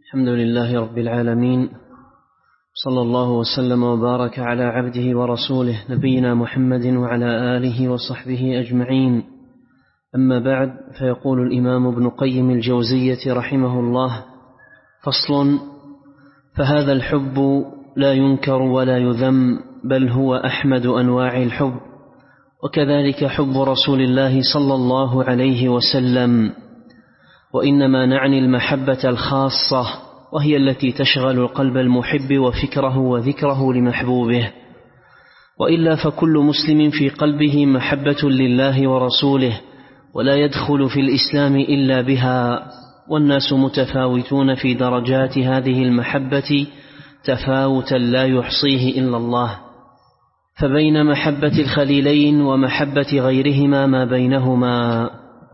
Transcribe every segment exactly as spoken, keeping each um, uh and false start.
الحمد لله رب العالمين، صلى الله وسلم وبارك على عبده ورسوله نبينا محمد وعلى آله وصحبه أجمعين. أما بعد، فيقول الإمام ابن قيم الجوزية رحمه الله: فصل: فهذا الحب لا ينكر ولا يذم، بل هو أحمد أنواع الحب، وكذلك حب رسول الله صلى الله عليه وسلم، وإنما نعني المحبة الخاصة، وهي التي تشغل القلب المحب وفكره وذكره لمحبوبه، وإلا فكل مسلم في قلبه محبة لله ورسوله، ولا يدخل في الإسلام إلا بها، والناس متفاوتون في درجات هذه المحبة تفاوتا لا يحصيه إلا الله، فبين محبة الخليلين ومحبة غيرهما ما بينهما.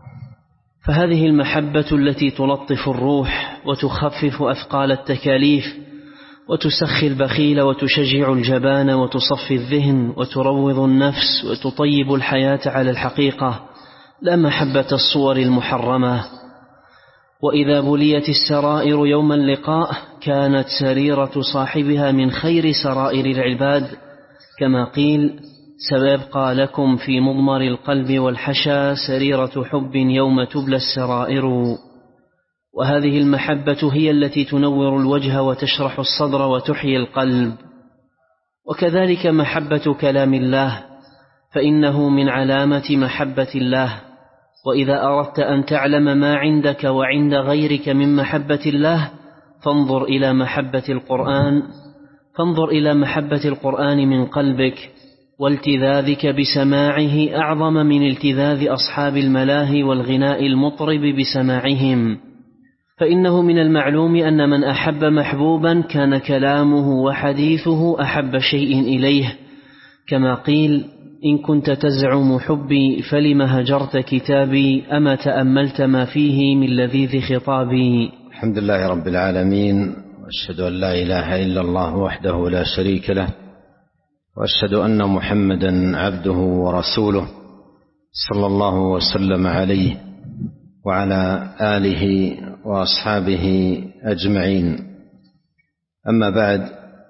فهذه المحبة التي تلطف الروح وتخفف أثقال التكاليف، وتسخي البخيل وتشجع الجبان وتصفي الذهن وتروض النفس وتطيب الحياة على الحقيقة، لا محبة الصور المحرمة. وإذا بليت السرائر يوم اللقاء كانت سريرة صاحبها من خير سرائر العباد، كما قيل: سيبقى لكم في مضمر القلب والحشا سريرة حب يوم تبلى السرائر. وهذه المحبة هي التي تنور الوجه وتشرح الصدر وتحيي القلب. وكذلك محبة كلام الله، فإنه من علامة محبة الله. وإذا أردت أن تعلم ما عندك وعند غيرك من محبة الله، فانظر إلى محبة القرآن فانظر إلى محبة القرآن من قلبك، والتذاذك بسماعه أعظم من التذاذ أصحاب الملاهي والغناء المطرب بسماعهم. فإنه من المعلوم أن من أحب محبوبا كان كلامه وحديثه أحب شيء إليه، كما قيل: إن كنت تزعم حبي فلم هجرت كتابي، أما تأملت ما فيه من لذيذ خطابي. الحمد لله رب العالمين، وأشهد أن لا إله إلا الله وحده لا شريك له، وأشهد أن محمدا عبده ورسوله، صلى الله وسلم عليه وعلى آله وأصحابه أجمعين. أما بعد،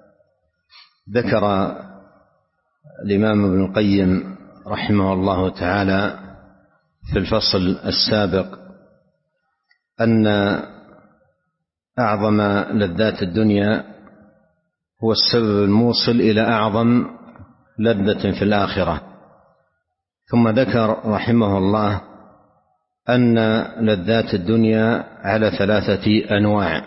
ذكر الإمام ابن القيم رحمه الله تعالى في الفصل السابق أن أعظم لذات الدنيا هو السبب الموصل إلى أعظم لذة في الآخرة. ثم ذكر رحمه الله أن لذات الدنيا على ثلاثة أنواع،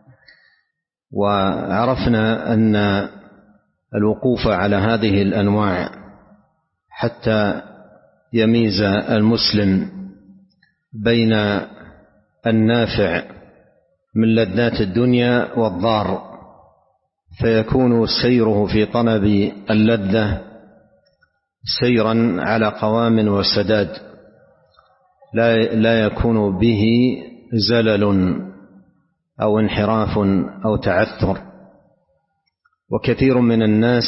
وعرفنا أن الوقوف على هذه الأنواع حتى يميز المسلم بين النافع من لذات الدنيا والضار، فيكون سيره في طلب اللذة سيرا على قوام وسداد، لا لا يكون به زلل أو انحراف أو تعثر. وكثير من الناس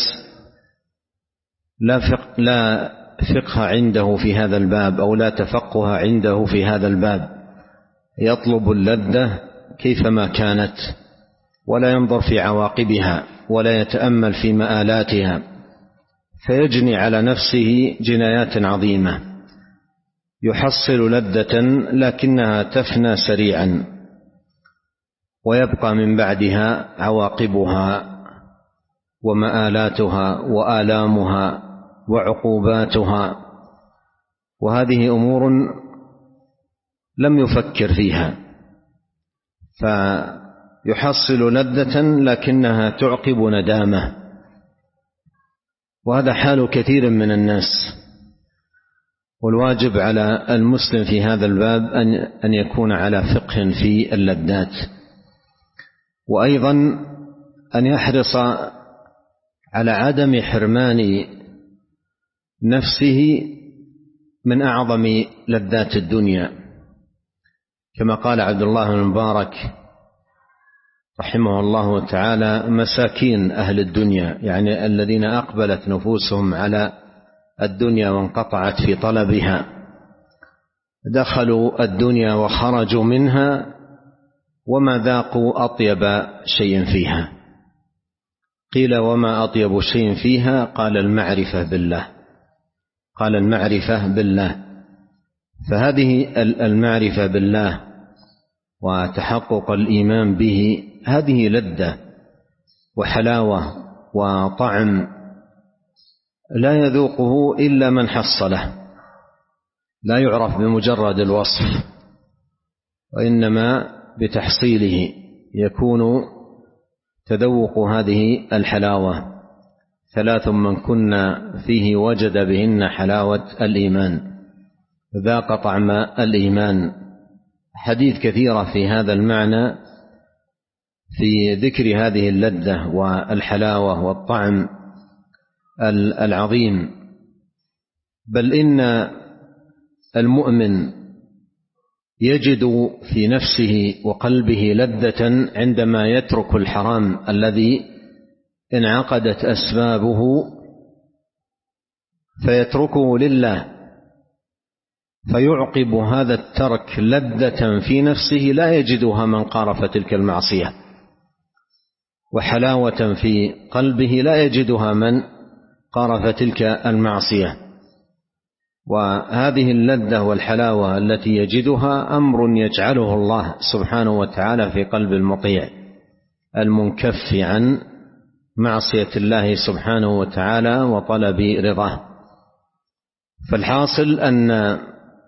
لا فقه, لا فقه عنده في هذا الباب، أو لا تفقه عنده في هذا الباب، يطلب اللذة كيفما كانت، ولا ينظر في عواقبها، ولا يتأمل في مآلاتها، فيجني على نفسه جنايات عظيمة، يحصل لذة لكنها تفنى سريعا، ويبقى من بعدها عواقبها ومآلاتها وآلامها وعقوباتها، وهذه أمور لم يفكر فيها، فيحصل لذة لكنها تعقب ندامة. وهذا حال كثير من الناس. والواجب على المسلم في هذا الباب أن يكون على فقه في اللذات، وأيضا أن يحرص على عدم حرمان نفسه من أعظم لذات الدنيا، كما قال عبد الله بن المبارك رحمه الله تعالى: مساكين أهل الدنيا، يعني الذين أقبلت نفوسهم على الدنيا وانقطعت في طلبها، دخلوا الدنيا وخرجوا منها وما ذاقوا أطيب شيء فيها. قيل وما أطيب شيء فيها؟ قال المعرفة بالله، قال المعرفة بالله. فهذه المعرفة بالله وتحقق الإيمان به هذه لذة وحلاوة وطعم لا يذوقه إلا من حصله، لا يعرف بمجرد الوصف، وإنما بتحصيله يكون تذوق هذه الحلاوة. ثلاث من كنا فيه وجد بهن حلاوة الإيمان، ذاق طعم الإيمان. حديث كثيرة في هذا المعنى في ذكر هذه اللذة والحلاوة والطعم العظيم. بل إن المؤمن يجد في نفسه وقلبه لذة عندما يترك الحرام الذي انعقدت أسبابه فيتركه لله، فيعقب هذا الترك لذة في نفسه لا يجدها من قارف تلك المعصية، وحلاوة في قلبه لا يجدها من قارف تلك المعصية. وهذه اللذة والحلاوة التي يجدها أمر يجعله الله سبحانه وتعالى في قلب المطيع المنكف عن معصية الله سبحانه وتعالى وطلب رضاه. فالحاصل أن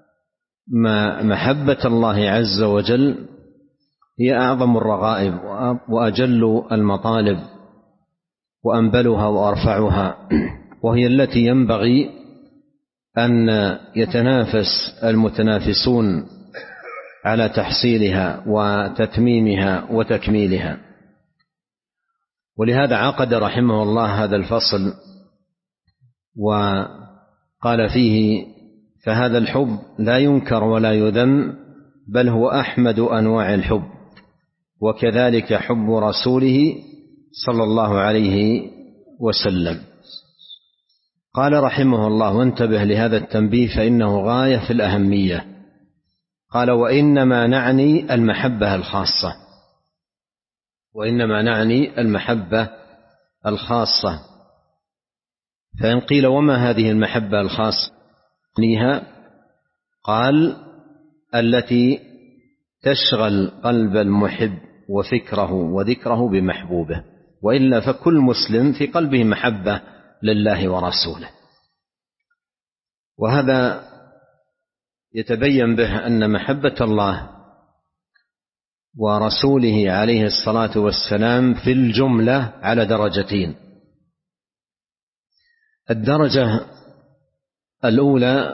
محبة الله عز وجل هي أعظم الرغائب وأجل المطالب وأنبلها وأرفعها، وهي التي ينبغي أن يتنافس المتنافسون على تحصيلها وتتميمها وتكميلها. ولهذا عقد رحمه الله هذا الفصل وقال فيه: فهذا الحب لا ينكر ولا يذم، بل هو أحمد أنواع الحب، وكذلك حب رسوله صلى الله عليه وسلم. قال رحمه الله: وانتبه لهذا التنبيه فإنه غاية في الأهمية. قال: وإنما نعني المحبة الخاصة، وإنما نعني المحبة الخاصة. فإن قيل وما هذه المحبة الخاصة؟ نيها قال: التي تشغل قلب المحب وفكره وذكره بمحبوبه، وإلا فكل مسلم في قلبه محبة لله ورسوله. وهذا يتبين به أن محبة الله ورسوله عليه الصلاة والسلام في الجملة على درجتين. الدرجة الأولى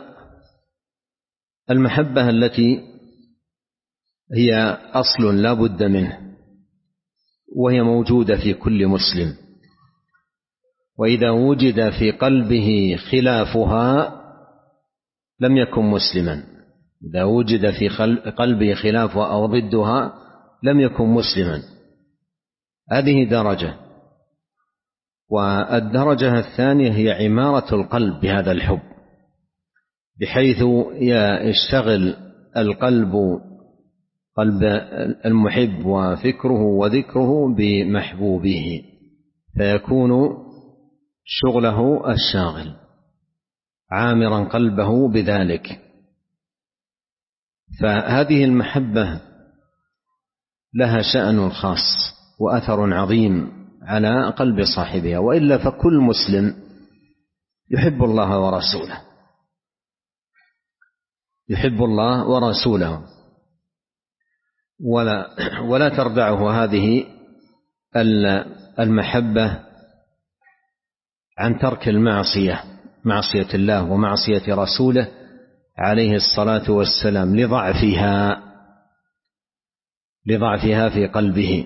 المحبة التي هي أصل لا بد منه، وهي موجودة في كل مسلم، وإذا وجد في قلبه خلافها لم يكن مسلما. إذا وجد في قلبه خلافها أو ضدها لم يكن مسلما. هذه درجة. والدرجة الثانية هي عمارة القلب بهذا الحب، بحيث يشتغل القلب قلب المحب وفكره وذكره بمحبوبه، فيكون شغله الشاغل عامرا قلبه بذلك. فهذه المحبة لها شأن خاص وأثر عظيم على قلب صاحبها، وإلا فكل مسلم يحب الله ورسوله، يحب الله ورسوله، ولا ولا تردعه هذه المحبة عن ترك المعصية، معصية الله ومعصية رسوله عليه الصلاة والسلام، لضعفها لضعفها في قلبه.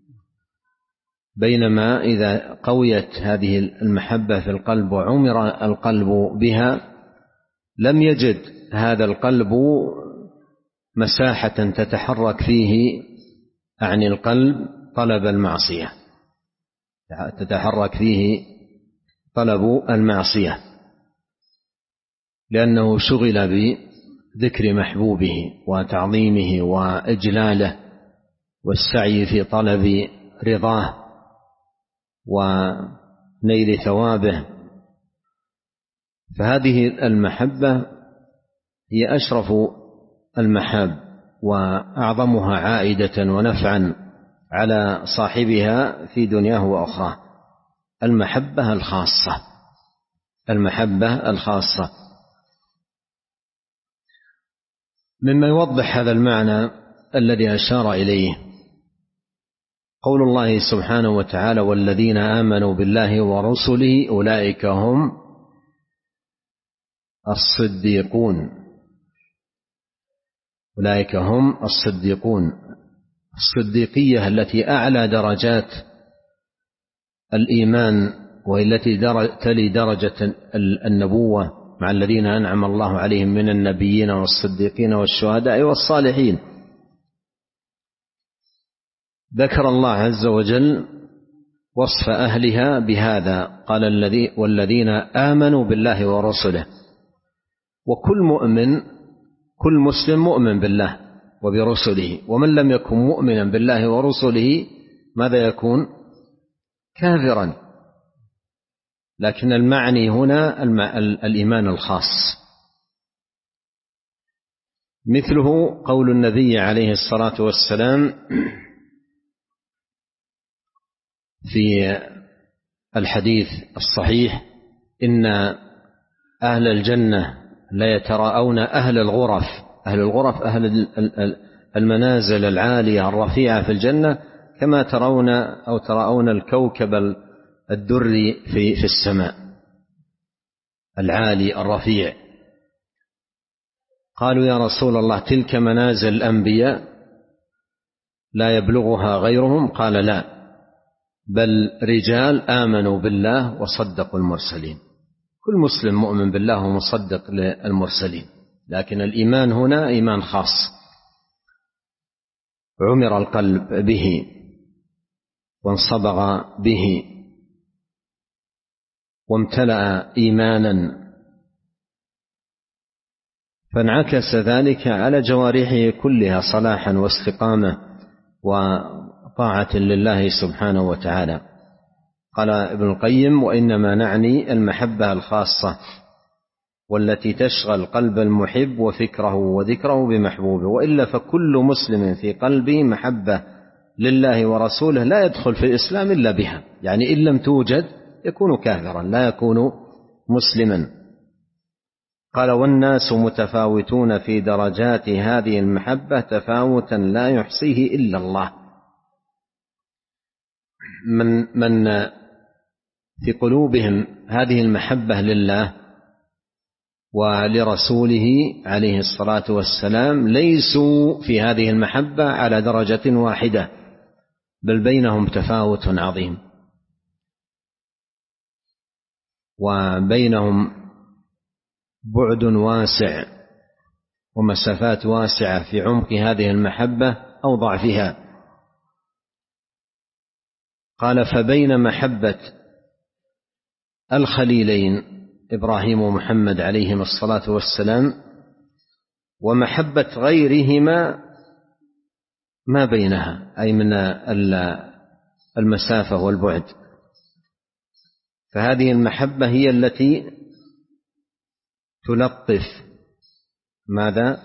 بينما إذا قويت هذه المحبة في القلب وعمر القلب بها لم يجد هذا القلب مساحة تتحرك فيه عن القلب طلب المعصية، تتحرك فيه طلب المعصية، لأنه شغل بذكر محبوبه وتعظيمه وإجلاله والسعي في طلب رضاه ونيل ثوابه. فهذه المحبة هي أشرف المحاب وأعظمها عائدة ونفعا على صاحبها في دنياه وأخراه، المحبة الخاصة. المحبة الخاصة مما يوضح هذا المعنى الذي أشار إليه قول الله سبحانه وتعالى: والذين آمنوا بالله ورسله أولئك هم الصديقون. أولئك هم الصديقون. الصديقية التي أعلى درجات الإيمان وهي التي تلي درجة النبوة مع الذين أنعم الله عليهم من النبيين والصديقين والشهداء والصالحين. ذكر الله عز وجل وصف أهلها بهذا، قال: الذي والذين آمنوا بالله ورسله. وكل مؤمن، كل مسلم مؤمن بالله وبرسله، ومن لم يكن مؤمنا بالله ورسله ماذا يكون؟ كافرا. لكن المعني هنا الإيمان الخاص، مثله قول النبي عليه الصلاة والسلام في الحديث الصحيح: إن أهل الجنة لا يتراءون أهل الغرف. أهل الغرف أهل المنازل العالية الرفيعة في الجنة كما ترون أو تراءون الكوكب الدري في في السماء العالي الرفيع. قالوا: يا رسول الله، تلك منازل الأنبياء لا يبلغها غيرهم؟ قال: لا، بل رجال آمنوا بالله وصدقوا المرسلين. كل مسلم مؤمن بالله ومصدق للمرسلين، لكن الإيمان هنا إيمان خاص، عمر القلب به وانصبغ به وامتلأ إيمانا، فانعكس ذلك على جوارحه كلها صلاحا واستقامة وطاعة لله سبحانه وتعالى. قال ابن القيم: وإنما نعني المحبة الخاصة والتي تشغل قلب المحب وفكره وذكره بمحبوبه، وإلا فكل مسلم في قلبه محبة لله ورسوله لا يدخل في الإسلام إلا بها، يعني إن لم توجد يكون كافرا لا يكون مسلما. قال: والناس متفاوتون في درجات هذه المحبة تفاوتا لا يحصيه إلا الله. من من في قلوبهم هذه المحبة لله ولرسوله عليه الصلاة والسلام ليسوا في هذه المحبة على درجة واحدة، بل بينهم تفاوت عظيم، وبينهم بعد واسع ومسافات واسعة في عمق هذه المحبة أو ضعفها. قال: فبين محبة الخليلين إبراهيم ومحمد عليهما الصلاة والسلام ومحبة غيرهما ما بينها، أي من المسافة والبعد. فهذه المحبة هي التي تلطف ماذا؟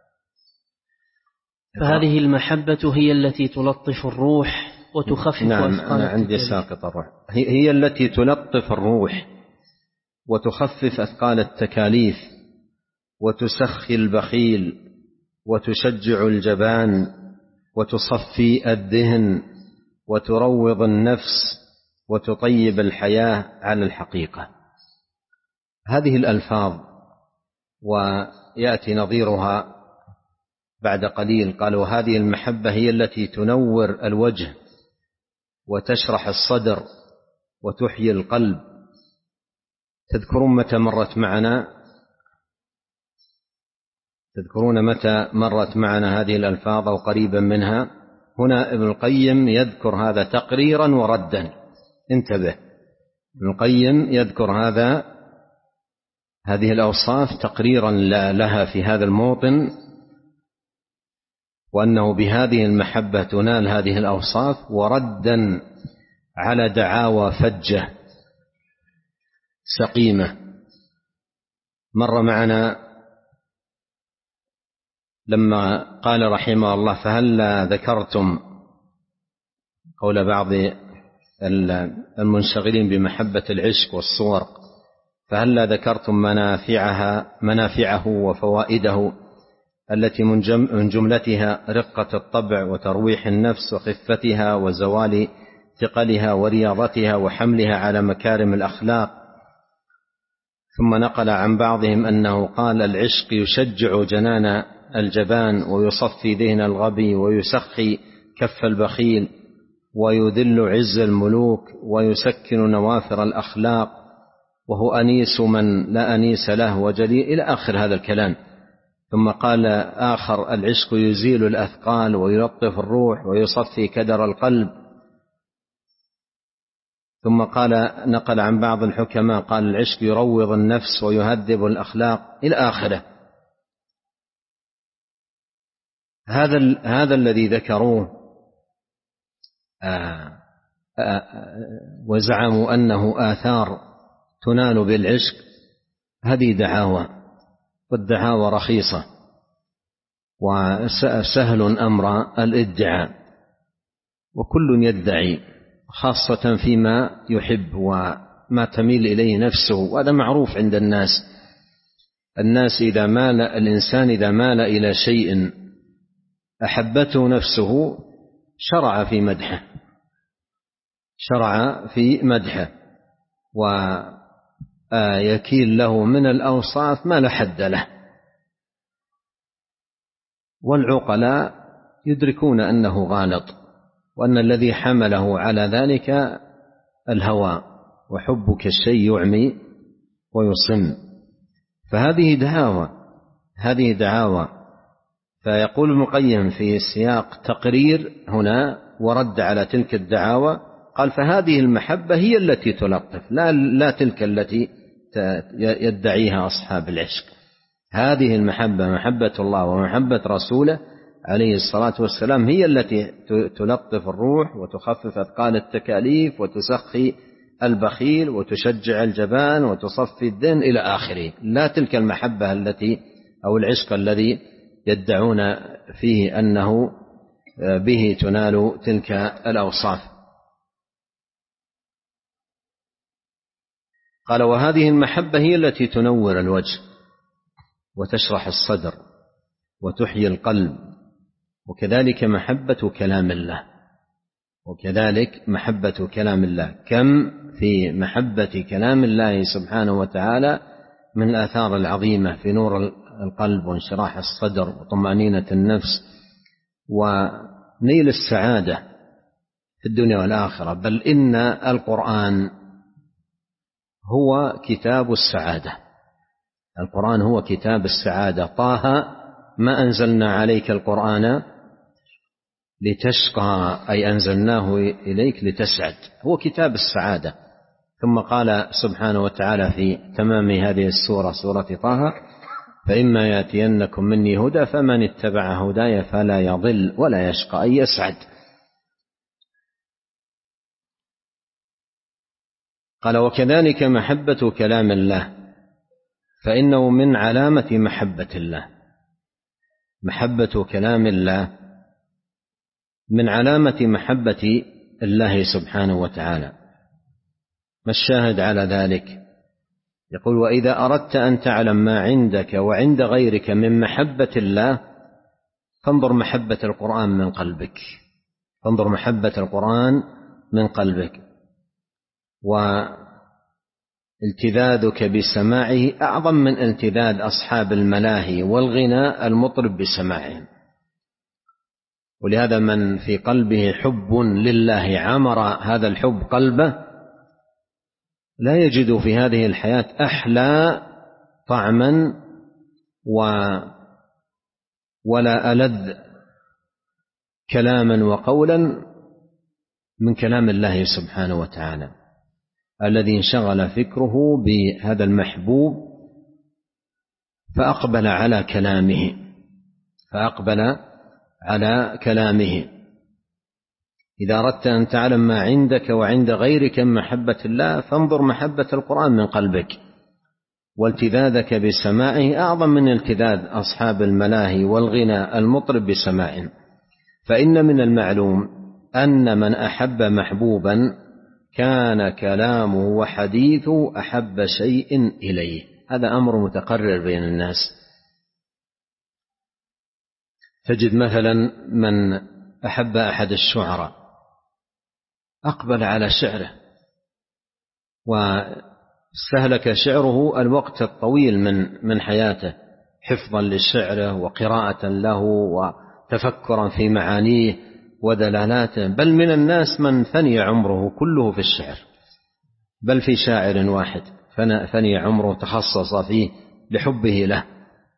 فهذه المحبة هي التي تلطف الروح وتخفف نعم أثقال أنا عندي ساقط الروح. هي التي تلطف الروح وتخفف أثقال التكاليف وتسخي البخيل وتشجع الجبان وتصفي الذهن وتروض النفس وتطيب الحياة على الحقيقة. هذه الألفاظ ويأتي نظيرها بعد قليل. قالوا: هذه المحبة هي التي تنور الوجه وتشرح الصدر وتحيي القلب. تذكرون متى مرت معنا تذكرون متى مرت معنا هذه الألفاظ أو قريبا منها؟ هنا ابن القيم يذكر هذا تقريرا وردا. انتبه، ابن القيم يذكر هذا هذه الأوصاف تقريرا لها في هذا الموطن وأنه بهذه المحبة تنال هذه الأوصاف، وردا على دعاوى فجة سقيمة. مر معنا لما قال رحمه الله: فهلا ذكرتم، قول بعض المنشغلين بمحبة العشق والصور، فهلا ذكرتم منافعها منافعه وفوائده التي من جملتها رقة الطبع وترويح النفس وخفتها وزوال ثقلها ورياضتها وحملها على مكارم الأخلاق. ثم نقل عن بعضهم أنه قال: العشق يشجع جنان الجبان ويصفي ذهن الغبي ويسخي كف البخيل ويذل عز الملوك ويسكن نوافر الأخلاق وهو أنيس من لا أنيس له وجليل، إلى آخر هذا الكلام. ثم قال آخر: العشق يزيل الأثقال ويلطف الروح ويصفي كدر القلب. ثم قال نقل عن بعض الحكماء قال: العشق يروض النفس ويهذب الأخلاق، إلى آخره. هذا هذا الذي ذكروه آآ آآ وزعموا أنه آثار تنال بالعشق، هذه دعاوى، والدعاوى رخيصة، وسهل أمر الادعاء، وكل يدعي، خاصة فيما يحب وما تميل إليه نفسه، وهذا معروف عند الناس. الناس إذا مال الإنسان إذا مال إلى شيء أحبته نفسه شرع في مدحه شرع في مدحه ويكيل له من الأوصاف ما لا حد له. والعقلاء يدركون أنه غالط، وأن الذي حمله على ذلك الهوى، وحبك الشيء يعمي ويصم. فهذه دعاوى هذه دعاوى فيقول ابن القيم في سياق تقرير هنا ورد على تلك الدعاوى، قال: فهذه المحبة هي التي تلطف، لا, لا تلك التي يدعيها أصحاب العشق. هذه المحبة، محبة الله ومحبة رسوله عليه الصلاة والسلام، هي التي تلطف الروح وتخفف أثقال التكاليف وتسخي البخيل وتشجع الجبان وتصفي الدين، إلى آخره. لا تلك المحبة التي أو العشق الذي يدعون فيه أنه به تنال تلك الأوصاف. قال: وهذه المحبة هي التي تنور الوجه وتشرح الصدر وتحيي القلب، وكذلك محبة كلام الله وكذلك محبة كلام الله. كم في محبة كلام الله سبحانه وتعالى من الآثار العظيمة في نور القلب وانشراح الصدر وطمأنينة النفس ونيل السعادة في الدنيا والآخرة. بل إن القرآن هو كتاب السعادة القرآن هو كتاب السعادة. طه: ما أنزلنا عليك القرآن لتشقى، أي أنزلناه إليك لتسعد، هو كتاب السعادة. ثم قال سبحانه وتعالى في تمام هذه السورة، سورة طه: فإما يأتينكم مني هدى فمن اتبع هداي فلا يضل ولا يشقى، أي يسعد. قال: وكذلك محبة كلام الله، فإنه من علامة محبة الله. محبة كلام الله من علامة محبة الله سبحانه وتعالى. ما الشاهد على ذلك؟ يقول: وإذا أردت أن تعلم ما عندك وعند غيرك من محبة الله فانظر محبة القرآن من قلبك فانظر محبة القرآن من قلبك والتذاذك بسماعه أعظم من التذاذ أصحاب الملاهي والغناء المطرب بسماعهم. ولهذا من في قلبه حب لله عمر هذا الحب قلبه لا يجد في هذه الحياة أحلى طعما ولا ألذ كلاما وقولا من كلام الله سبحانه وتعالى، الذي انشغل فكره بهذا المحبوب فأقبل على كلامه فأقبل على كلامه. إذا أردت أن تعلم ما عندك وعند غيرك من محبة الله فانظر محبة القرآن من قلبك، والتذاذك بسماعه أعظم من التذاذ أصحاب الملاهي والغنى المطرب بسماع. فإن من المعلوم أن من أحب محبوبا كان كلامه وحديثه أحب شيء إليه. هذا أمر متقرر بين الناس. تجد مثلا من أحب أحد الشعراء أقبل على شعره واستهلك شعره الوقت الطويل من من حياته حفظا لشعره وقراءة له وتفكرا في معانيه ودلالاته. بل من الناس من فني عمره كله في الشعر، بل في شاعر واحد فني عمره تخصص فيه لحبه له.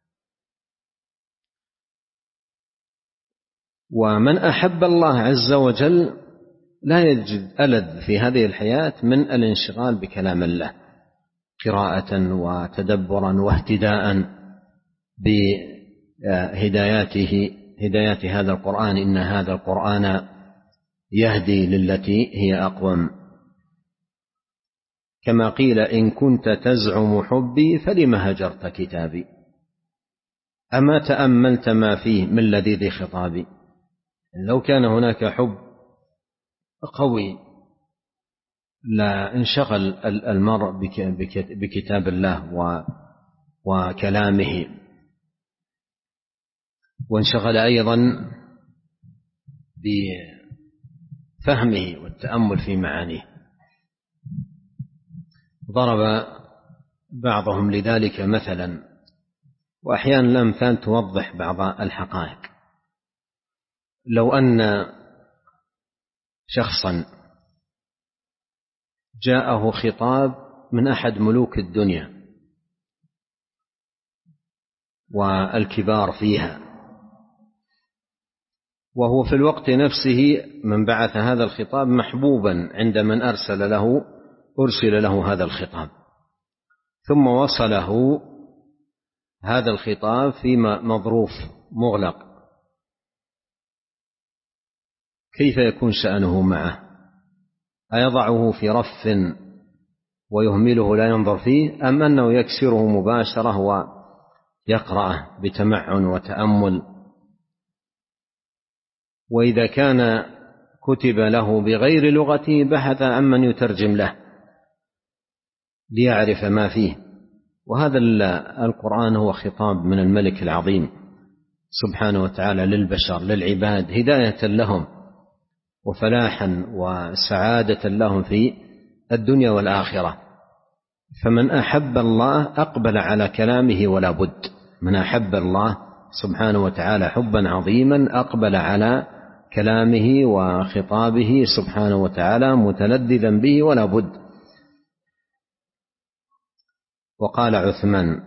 ومن أحب الله عز وجل لا يجد ألذ في هذه الحياة من الانشغال بكلام الله قراءة وتدبرا واهتداء بهداياته هدايات هذا القرآن. إن هذا القرآن يهدي للتي هي أقوم. كما قيل إن كنت تزعم حبي فلم هجرت كتابي، أما تأملت ما فيه من لذيذ خطابي. لو كان هناك حب قوي لا انشغل المرء بكتاب الله وكلامه، وانشغل أيضا بفهمه والتأمل في معانيه. ضرب بعضهم لذلك مثلا، وأحيانا الأمثال توضح بعض الحقائق. لو أن شخصا جاءه خطاب من أحد ملوك الدنيا والكبار فيها، وهو في الوقت نفسه من بعث هذا الخطاب محبوبا عند من أرسل له أرسل له هذا الخطاب، ثم وصله هذا الخطاب في مظروف مغلق، كيف يكون شأنه معه؟ أيضعه في رف ويهمله لا ينظر فيه، أم أنه يكسره مباشرة ويقرأه بتمعن وتأمل؟ وإذا كان كتب له بغير لغته بحث عن من يترجم له ليعرف ما فيه. وهذا القرآن هو خطاب من الملك العظيم سبحانه وتعالى للبشر للعباد، هداية لهم وفلاحا وسعادة لهم في الدنيا والآخرة. فمن أحب الله أقبل على كلامه ولا بد. من أحب الله سبحانه وتعالى حبا عظيما أقبل على كلامه وخطابه سبحانه وتعالى متلذذا به ولا بد. وقال عثمان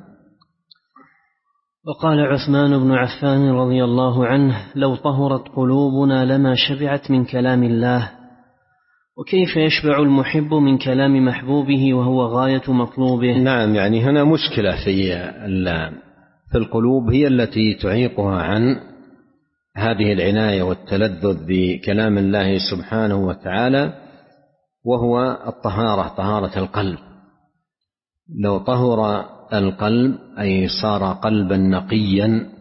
وقال عثمان بن عفان رضي الله عنه: لو طهرت قلوبنا لما شبعت من كلام الله. وكيف يشبع المحب من كلام محبوبه وهو غاية مطلوبه؟ نعم، يعني هنا مشكلة في في القلوب هي التي تعيقها عن هذه العناية والتلذذ بكلام الله سبحانه وتعالى، وهو الطهارة، طهارة القلب. لو طهر القلب أي صار قلبا نقيا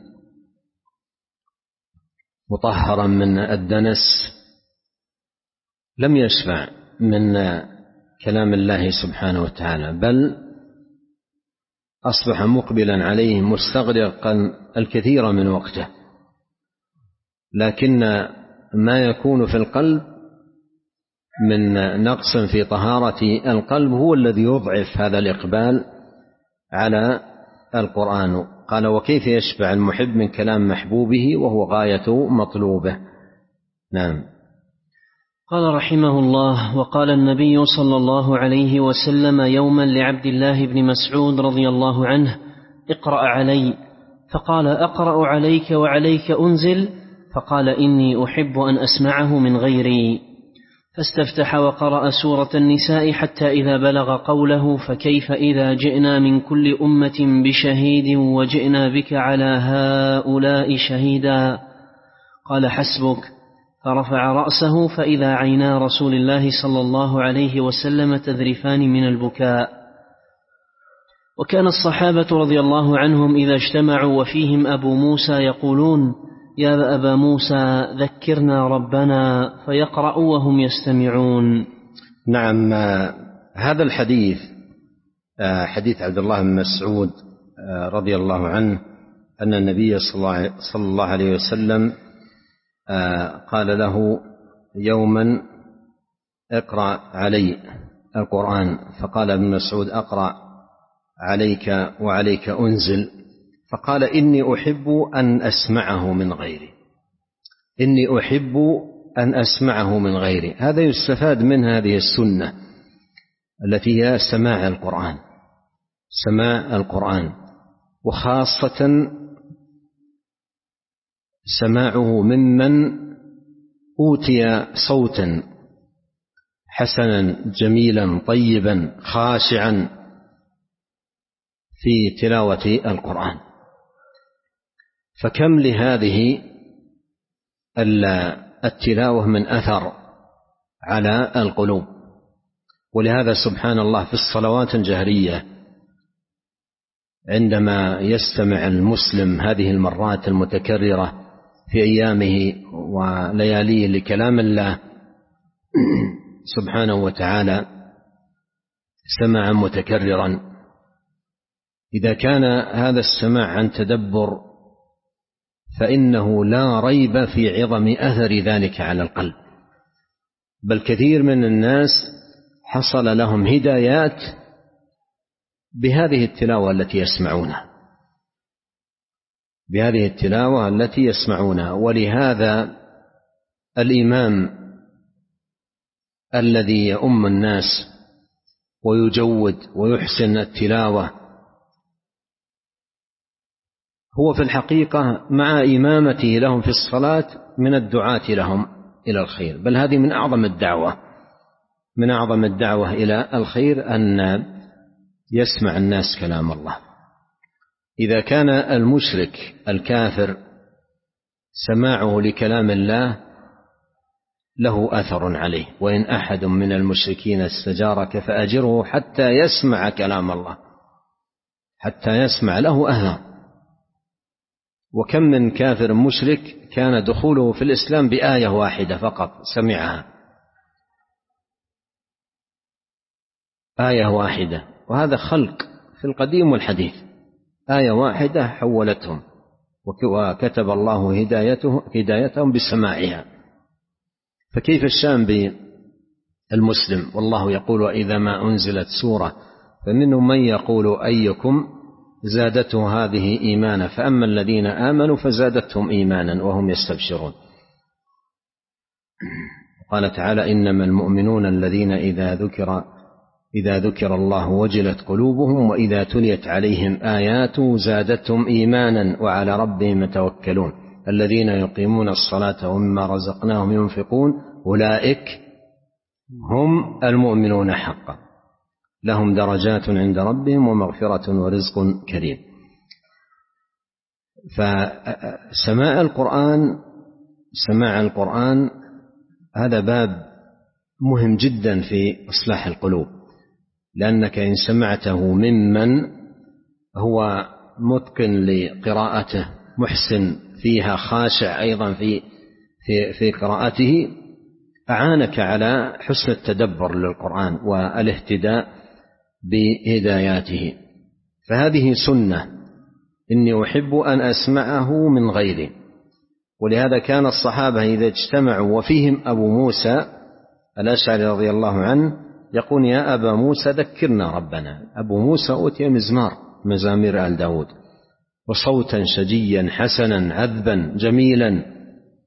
مطهرا من الدنس لم يشبع من كلام الله سبحانه وتعالى، بل أصبح مقبلا عليه مستغرقا الكثير من وقته. لكن ما يكون في القلب من نقص في طهارة القلب هو الذي يضعف هذا الإقبال على القرآن. قال: وكيف يشبع المحب من كلام محبوبه وهو غاية مطلوبه. نعم. قال رحمه الله: وقال النبي صلى الله عليه وسلم يوما لعبد الله بن مسعود رضي الله عنه: اقرأ علي. فقال: أقرأ عليك وعليك أنزل؟ فقال: إني أحب أن أسمعه من غيري. فاستفتح وقرأ سورة النساء حتى إذا بلغ قوله: فكيف إذا جئنا من كل أمة بشهيد وجئنا بك على هؤلاء شهيدا. قال حسبك، فرفع رأسه فإذا عينا رسول الله صلى الله عليه وسلم تذرفان من البكاء. وكان الصحابة رضي الله عنهم إذا اجتمعوا وفيهم أبو موسى يقولون: يا أبا موسى ذكرنا ربنا، فيقرأوا وهم يستمعون. نعم، هذا الحديث حديث عبد الله بن مسعود رضي الله عنه أن النبي صلى الله عليه وسلم قال له يوما: اقرأ علي القرآن، فقال ابن مسعود: أقرأ عليك وعليك أنزل. فقال: إني أحب أن أسمعه من غيري، إني أحب أن أسمعه من غيري. هذا يستفاد من هذه السنة التي هي سماع القرآن، سماع القرآن، وخاصة سماعه ممن أوتي صوتا حسنا جميلا طيبا خاشعا في تلاوة القرآن. فكم لهذه التلاوة من أثر على القلوب. ولهذا سبحان الله في الصلوات الجهرية عندما يستمع المسلم هذه المرات المتكررة في أيامه ولياليه لكلام الله سبحانه وتعالى سماعا متكررا، إذا كان هذا السماع عن تدبر فإنه لا ريب في عظم أثر ذلك على القلب. بل كثير من الناس حصل لهم هدايات بهذه التلاوة التي يسمعونها، بهذه التلاوة التي يسمعونها. ولهذا الإمام الذي يؤم الناس ويجود ويحسن التلاوة هو في الحقيقة مع إمامته لهم في الصلاة من الدعاة لهم إلى الخير. بل هذه من أعظم الدعوة، من أعظم الدعوة إلى الخير أن يسمع الناس كلام الله. إذا كان المشرك الكافر سماعه لكلام الله له أثر عليه: وإن أحد من المشركين استجارك فأجره حتى يسمع كلام الله، حتى يسمع، له أثر. وكم من كافر مشرك كان دخوله في الإسلام بآية واحدة فقط سمعها، آية واحدة، وهذا خلق في القديم والحديث، آية واحدة حولتهم وكتب الله هدايته هدايتهم بسماعها. فكيف الشأن بالمسلم؟ والله يقول: وإذا ما أنزلت سورة فمنهم من يقول أيكم زادته هذه إيمانا، فأما الذين آمنوا فزادتهم إيمانا وهم يستبشرون. قال تعالى: إنما المؤمنون الذين إذا ذكر إذا ذكر الله وجلت قلوبهم وإذا تليت عليهم آياته زادتهم إيمانا وعلى ربهم يتوكلون الذين يقيمون الصلاة ومما رزقناهم ينفقون أولئك هم المؤمنون حقا لهم درجات عند ربهم ومغفرة ورزق كريم. فسماع القرآن سماع القرآن هذا باب مهم جدا في إصلاح القلوب، لأنك إن سمعته ممن هو متقن لقراءته محسن فيها خاشع أيضا في في في قراءته أعانك على حسن التدبر للقرآن والاهتداء بهداياته. فهذه سنة، إني أحب أن أسمعه من غيري. ولهذا كان الصحابة إذا اجتمعوا وفيهم أبو موسى الأشعري رضي الله عنه يقول: يا أبا موسى ذكرنا ربنا. أبو موسى أوتي مزمار مزامير آل داود وصوتا شجيا حسنا عذبا جميلا.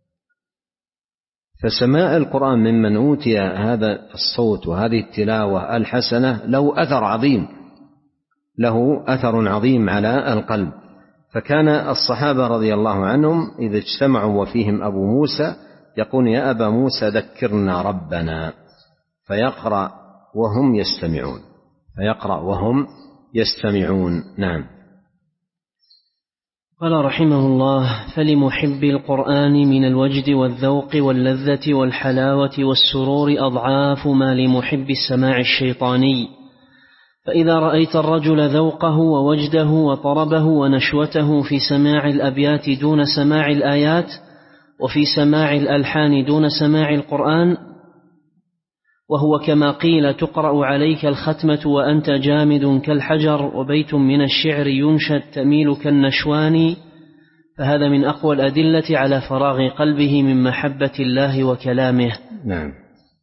فسماع القرآن ممن أوتي هذا الصوت وهذه التلاوة الحسنة له أثر عظيم، له أثر عظيم على القلب. فكان الصحابة رضي الله عنهم إذا اجتمعوا وفيهم أبو موسى يقول: يا أبا موسى ذكرنا ربنا، فيقرأ وهم يستمعون، فيقرأ وهم يستمعون. نعم. قال رحمه الله: فلمحب القرآن من الوجد والذوق واللذة والحلاوة والسرور أضعاف ما لمحب السماع الشيطاني. فإذا رأيت الرجل ذوقه ووجده وطربه ونشوته في سماع الأبيات دون سماع الآيات، وفي سماع الألحان دون سماع القرآن، وهو كما قيل: تقرأ عليك الختمة وأنت جامد كالحجر، وبيت من الشعر ينشد تميل كالنشوان، فهذا من أقوى الأدلة على فراغ قلبه من محبة الله وكلامه. نعم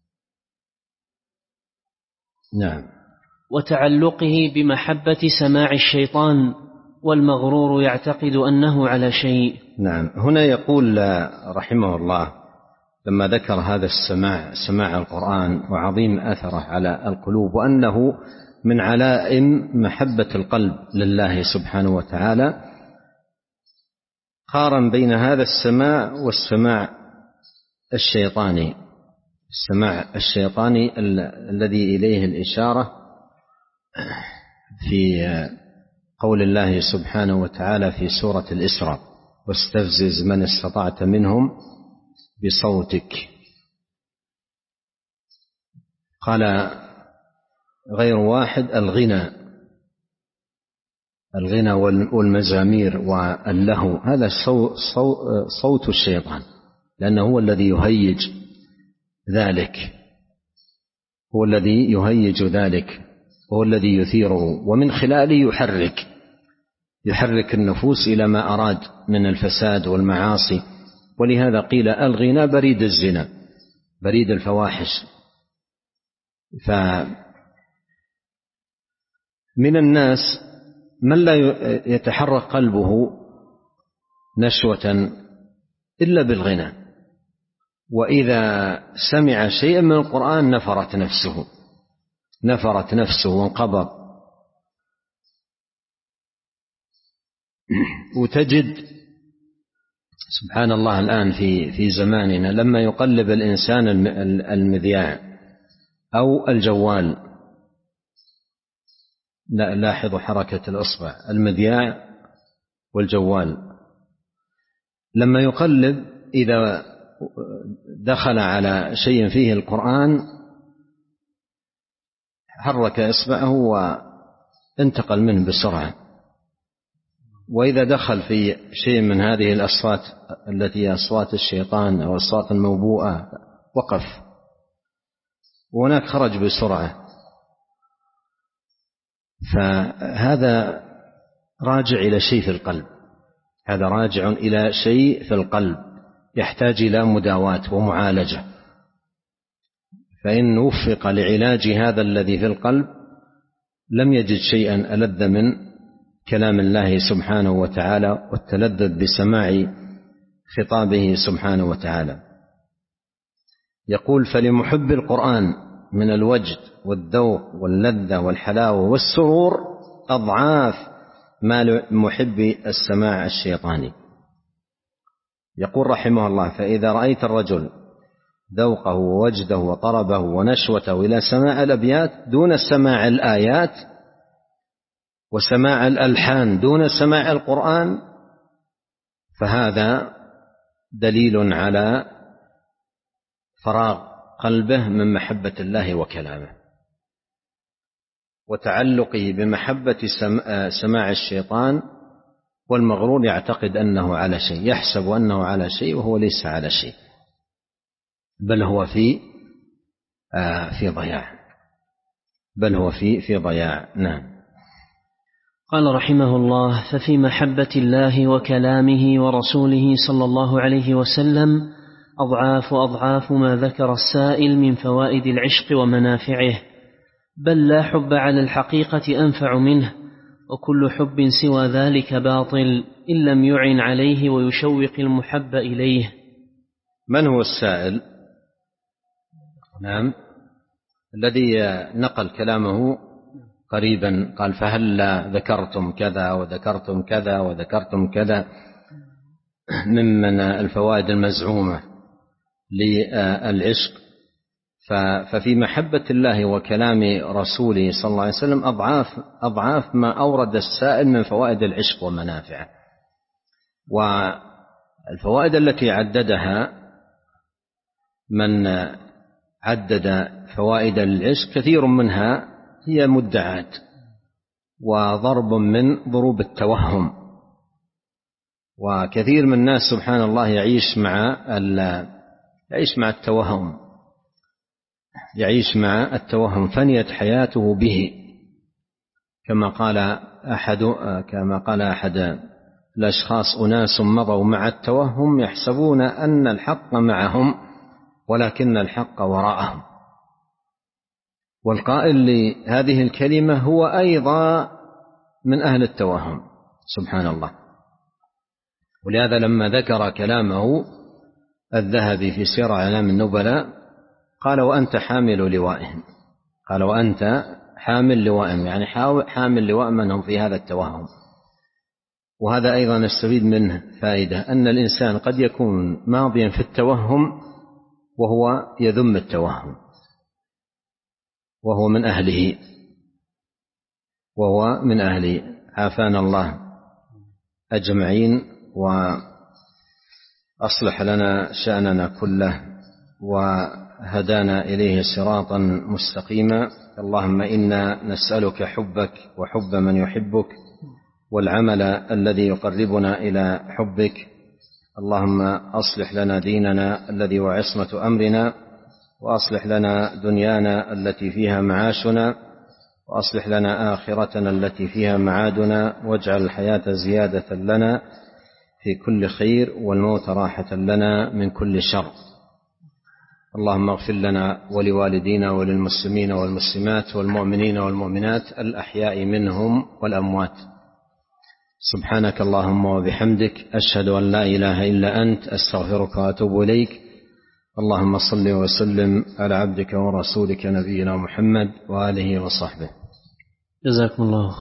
نعم وتعلقه بمحبة سماع الشيطان، والمغرور يعتقد أنه على شيء. نعم. هنا يقول رحمه الله لما ذكر هذا السماع، سماع القرآن وعظيم أثره على القلوب، وأنه من علائم محبة القلب لله سبحانه وتعالى، قارن بين هذا السماع والسماع الشيطاني. السماع الشيطاني الذي إليه الإشارة في قول الله سبحانه وتعالى في سورة الإسراء: واستفزز من استطعت منهم بصوتك. قال غير واحد: الغنى الغنى والمزامير واللهو، هذا صوت الشيطان، لأنه هو الذي يهيج ذلك، هو الذي يهيج ذلك، هو الذي يثيره، ومن خلاله يحرك يحرك النفوس إلى ما أراد من الفساد والمعاصي. ولهذا قيل: الغنى بريد الزنا، بريد الفواحش. فمن الناس من لا يتحرك قلبه نشوة إلا بالغنى، وإذا سمع شيئا من القرآن نفرت نفسه نفرت نفسه وانقبض. وتجد سبحان الله الآن في في زماننا لما يقلب الإنسان المذياع أو الجوال، لا لاحظوا حركة الإصبع، المذياع والجوال، لما يقلب إذا دخل على شيء فيه القرآن حرك إصبعه وانتقل منه بسرعة، وإذا دخل في شيء من هذه الأصوات التي هي أصوات الشيطان أو الأصوات الموبوءة وقف، وهناك خرج بسرعة. فهذا راجع إلى شيء في القلب، هذا راجع إلى شيء في القلب يحتاج إلى مداواة ومعالجة. فإن وفق لعلاج هذا الذي في القلب لم يجد شيئا ألذ من كلام الله سبحانه وتعالى والتلذذ بسماع خطابه سبحانه وتعالى. يقول: فلمحب القرآن من الوجد والذوق واللذة والحلاوة والسرور أضعاف ما لمحب السماع الشيطاني. يقول رحمه الله: فإذا رأيت الرجل ذوقه ووجده وطربه ونشوته إلى سماع الأبيات دون سماع الآيات، وسماع الألحان دون سماع القرآن، فهذا دليل على فراغ قلبه من محبة الله وكلامه، وتعلقه بمحبة سماع الشيطان. والمغرور يعتقد أنه على شيء، يحسب أنه على شيء وهو ليس على شيء، بل هو في آه في ضياع بل هو في في ضياع. نعم. قال رحمه الله: ففي محبة الله وكلامه ورسوله صلى الله عليه وسلم أضعاف أضعاف ما ذكر السائل من فوائد العشق ومنافعه، بل لا حب على الحقيقة أنفع منه، وكل حب سوى ذلك باطل إن لم يعن عليه ويشوق المحب إليه. من هو السائل؟ نعم، الذي نقل كلامه قريبا قال: فهلا ذكرتم كذا وذكرتم كذا وذكرتم كذا ممن الفوائد المزعومة للعشق. ففي محبة الله وكلام رسوله صلى الله عليه وسلم أضعاف أضعاف ما أورد السائل من فوائد العشق ومنافعه. والفوائد التي عددها من عدد فوائد العشق كثير منها هي مدعاة وضرب من ضروب التوهم، وكثير من الناس سبحان الله يعيش مع يعيش مع التوهم يعيش مع التوهم فنيت حياته به، كما قال أحد كما قال أحد الأشخاص: أناس مضوا مع التوهم يحسبون أن الحق معهم ولكن الحق وراءهم. والقائل لهذه الكلمة هو أيضا من أهل التوهم سبحان الله. ولهذا لما ذكر كلامه الذهبي في سير أعلام النبلاء قال: وأنت حامل لوائهم، قال: وأنت حامل لوائهم، يعني حامل لواء من هم في هذا التوهم. وهذا أيضا نستفيد منه فائدة، أن الإنسان قد يكون ماضيا في التوهم وهو يذم التوهم وهو من أهله وهو من أهله عافانا الله أجمعين وأصلح لنا شأننا كله وهدانا إليه صراطا مستقيما. اللهم إنا نسألك حبك وحب من يحبك والعمل الذي يقربنا إلى حبك. اللهم أصلح لنا ديننا الذي هو عصمة أمرنا، وأصلح لنا دنيانا التي فيها معاشنا، وأصلح لنا آخرتنا التي فيها معادنا، واجعل الحياة زيادة لنا في كل خير والموت راحة لنا من كل شر. اللهم اغفر لنا ولوالدينا وللمسلمين والمسلمات والمؤمنين والمؤمنات الأحياء منهم والأموات. سبحانك اللهم وبحمدك، أشهد أن لا إله إلا أنت، أستغفرك وأتوب إليك. اللهم صل وسلم على عبدك ورسولك نبينا محمد وآله وصحبه. جزاكم الله